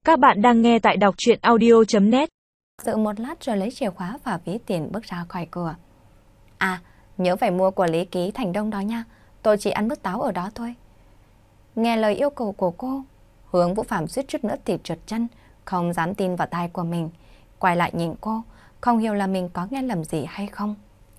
Các bạn đang nghe tại đọc truyện audio.net. Dự một lát rồi lấy chìa khóa và ví tiền bước ra khỏi cửa. À, nhớ phải mua của Lý Ký Thành Đông đó nha. Tôi chỉ ăn mứt táo ở đó thôi. Nghe lời yêu cầu của cô, Hướng Vũ Phạm suýt chút nữa thì trượt chân, không dám tin vào tai của mình. Quay lại nhìn cô, không hiểu là mình có nghe lầm gì hay không.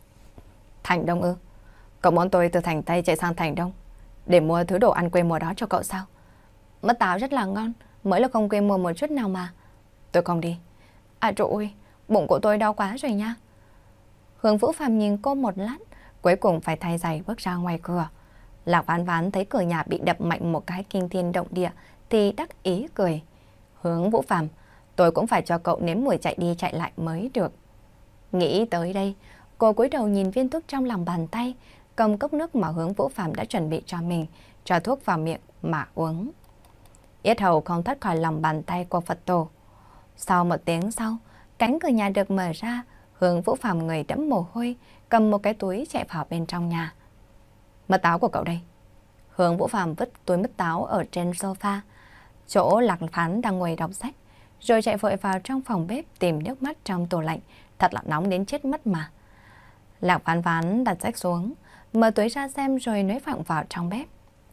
Thành Đông ư? Cậu muốn tôi từ thành Tây chạy sang thành Đông để mua thứ đồ ăn quê mùa đó cho cậu sao? Mứt táo rất là ngon, mới là không quê mùa một chút nào mà. Tôi không đi. À trời ơi, bụng của tôi đau quá rồi nha. Hướng Vũ Phạm nhìn cô một lát, cuối cùng phải thay giày bước ra ngoài cửa. Lạc Vãn Vãn thấy cửa nhà bị đập mạnh một cái kinh thiên động địa thì đắc ý cười. Hướng Vũ Phạm, tôi cũng phải cho cậu nếm mùi chạy đi chạy lại mới được. Nghĩ tới đây, cô cúi đầu nhìn viên thuốc trong lòng bàn tay, cầm cốc nước mà Hướng Vũ Phạm đã chuẩn bị cho mình, cho thuốc vào miệng mà uống. Yết hầu không thoát khỏi lòng bàn tay của Phật tổ. Sau một tiếng sau, cánh cửa nhà được mở ra, Hướng Vũ Phạm người đẫm mồ hôi, cầm một cái túi chạy vào bên trong nhà. Mứt táo của cậu đây. Hướng Vũ Phạm vứt túi mứt táo ở trên sofa, chỗ Lạc Phán đang ngồi đọc sách, rồi chạy vội vào trong phòng bếp tìm nước mắt trong tủ lạnh, thật là nóng đến chết mất mà. Lạc Phán Phán đặt sách xuống, mở túi ra xem rồi nới phẳng vào trong bếp.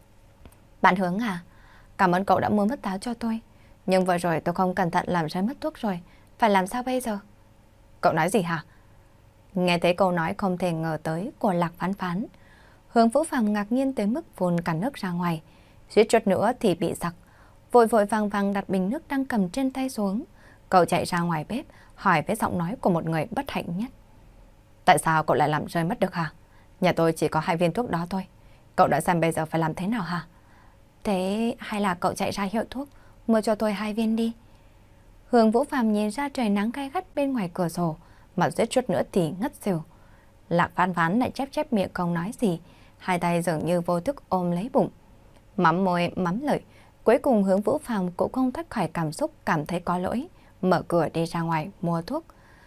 Bạn Hướng à, cảm ơn cậu đã mua mứt táo cho tôi, nhưng vừa rồi tôi không cẩn thận làm rơi mất thuốc rồi, phải làm sao bây giờ? Cậu nói gì hả? Nghe thấy câu nói không thể ngờ tới của Lạc Phán Phán, Hướng Vũ Phạm ngạc nhiên tới mức phun cả nước ra ngoài, suýt chút nữa thì bị giặc. Vội vội vàng vàng đặt bình nước đang cầm trên tay xuống. Cậu chạy ra ngoài bếp, hỏi với giọng nói của một người bất hạnh nhất. Tại sao cậu lại làm rơi mất được hả? Nhà tôi chỉ có 2 viên thuốc đó thôi. Cậu đã xem bây giờ phải làm thế nào hả? Thế hay là cậu chạy ra hiệu thuốc, mua cho tôi 2 viên đi. Hướng Vũ Phạm nhìn ra trời nắng gay gắt bên ngoài cửa sổ, mà suýt chút nữa thì ngất xỉu. Lạc Phán Phán lại chép chép miệng không nói gì, hai tay dường như vô thức ôm lấy bụng. Mắm môi mắm lợi, cuối cùng Hướng Vũ Phạm cũng không thoát khỏi cảm xúc cảm thấy có lỗi, mở cửa đi ra ngoài mua thuốc.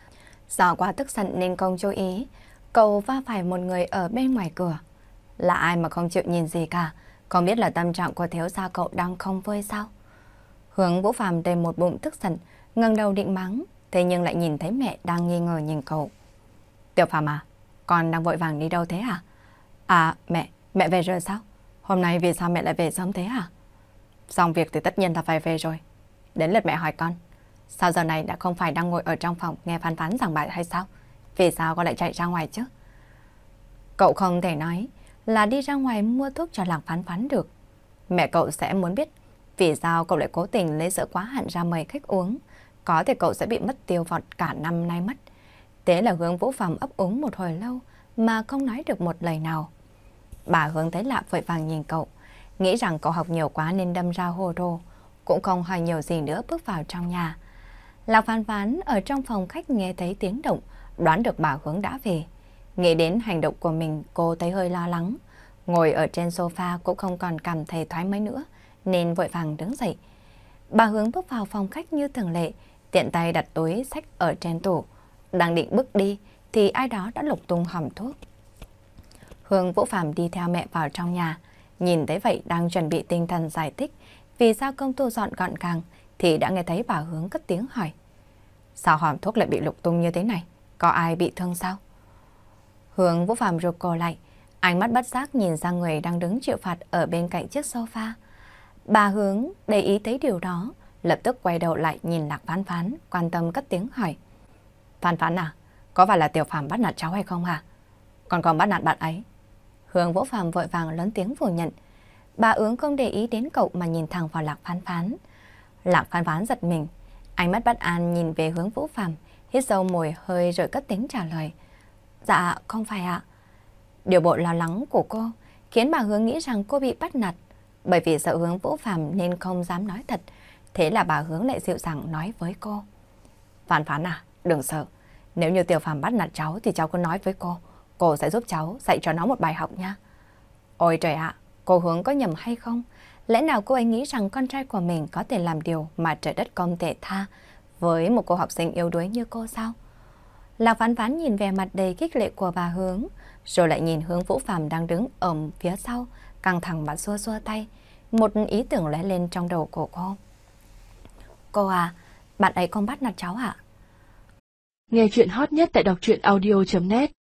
Do quá tức giận nên không chú ý, cậu va phải một người ở bên ngoài cửa. Là ai mà không chịu nhìn gì cả, không biết là tâm trạng của thiếu gia cậu đang không vui sao? Hướng Vũ Phạm đầy một bụng tức giận, ngẩng đầu định mắng, thế nhưng lại nhìn thấy mẹ đang nghi ngờ nhìn cậu. Tiểu Phạm à, con đang vội vàng đi đâu thế hả? À mẹ về rồi sao? Hôm nay vì sao mẹ lại về sớm thế hả? Xong việc thì tất nhiên là phải về rồi. Đến lượt mẹ hỏi con, sao giờ này đã không phải đang ngồi ở trong phòng nghe Phán Phán giảng bài hay sao? Vì sao con lại chạy ra ngoài chứ? Cậu không thể nói là đi ra ngoài mua thuốc cho Lạc Phán Phán được. Mẹ cậu sẽ muốn biết vì sao cậu lại cố tình lấy sữa quá hạn ra mời khách uống. Có thể cậu sẽ bị mất tiêu vọt cả năm nay mất. Thế là Hướng Vũ Phạm ấp úng một hồi lâu mà không nói được một lời nào. Bà Hướng thấy lạ vội vàng nhìn cậu, nghĩ rằng cậu học nhiều quá nên đâm ra hồ đồ, cũng không hỏi nhiều gì nữa bước vào trong nhà. Lạc Phán Phán ở trong phòng khách nghe thấy tiếng động, đoán được bà Hướng đã về. Nghĩ đến hành động của mình, cô thấy hơi lo lắng. Ngồi ở trên sofa cũng không còn cảm thấy thoải mái nữa, nên vội vàng đứng dậy. Bà Hướng bước vào phòng khách như thường lệ, tiện tay đặt túi sách ở trên tủ. Đang định bước đi thì ai đó đã lục tung hòm thuốc. Hướng Vũ Phạm đi theo mẹ vào trong nhà, nhìn thấy vậy đang chuẩn bị tinh thần giải thích vì sao công thu dọn gọn gàng thì đã nghe thấy bà Hướng cất tiếng hỏi. Sao hòm thuốc lại bị lục tung như thế này? Có ai bị thương sao? Hướng Vũ Phạm rụt cổ lại, ánh mắt bất giác nhìn ra người đang đứng chịu phạt ở bên cạnh chiếc sofa. Bà Hướng để ý thấy điều đó, lập tức quay đầu lại nhìn Lạc Phán Phán, quan tâm cất tiếng hỏi. Phán Phán à, có phải là Tiểu Phạm bắt nạt cháu hay không hả? Còn còn bắt nạt bạn ấy. Hướng Vũ Phạm vội vàng lớn tiếng phủ nhận. Bà Hướng không để ý đến cậu mà nhìn thẳng vào Lạc Phán Phán. Lạc Phán Phán giật mình, ánh mắt bất an nhìn về Hướng Vũ Phạm, hít sâu mùi hơi rồi cất tiếng trả lời. Dạ, không phải ạ. Điều bộ lo lắng của cô khiến bà Hướng nghĩ rằng cô bị bắt nạt, bởi vì sợ Hướng Vũ Phạm nên không dám nói thật. Thế là bà Hướng lại dịu dàng nói với cô. Phán Phán à, đừng sợ. Nếu như Tiểu Phạm bắt nạt cháu thì cháu cứ nói với cô sẽ giúp cháu dạy cho nó một bài học nha. Ôi trời ạ, cô Hướng có nhầm hay không? Lẽ nào cô ấy nghĩ rằng con trai của mình có thể làm điều mà trời đất không thể tha với một cô học sinh yếu đuối như cô sao? Lạc Phán Phán nhìn về mặt đầy khích lệ của bà Hướng, rồi lại nhìn Hướng Vũ Phạm đang đứng ở phía sau, căng thẳng mà xua xua tay. Một ý tưởng lóe lên trong đầu của cô. Cô à, bạn ấy không bắt nạt cháu ạ? Nghe chuyện hot nhất tại đọc truyện audio.net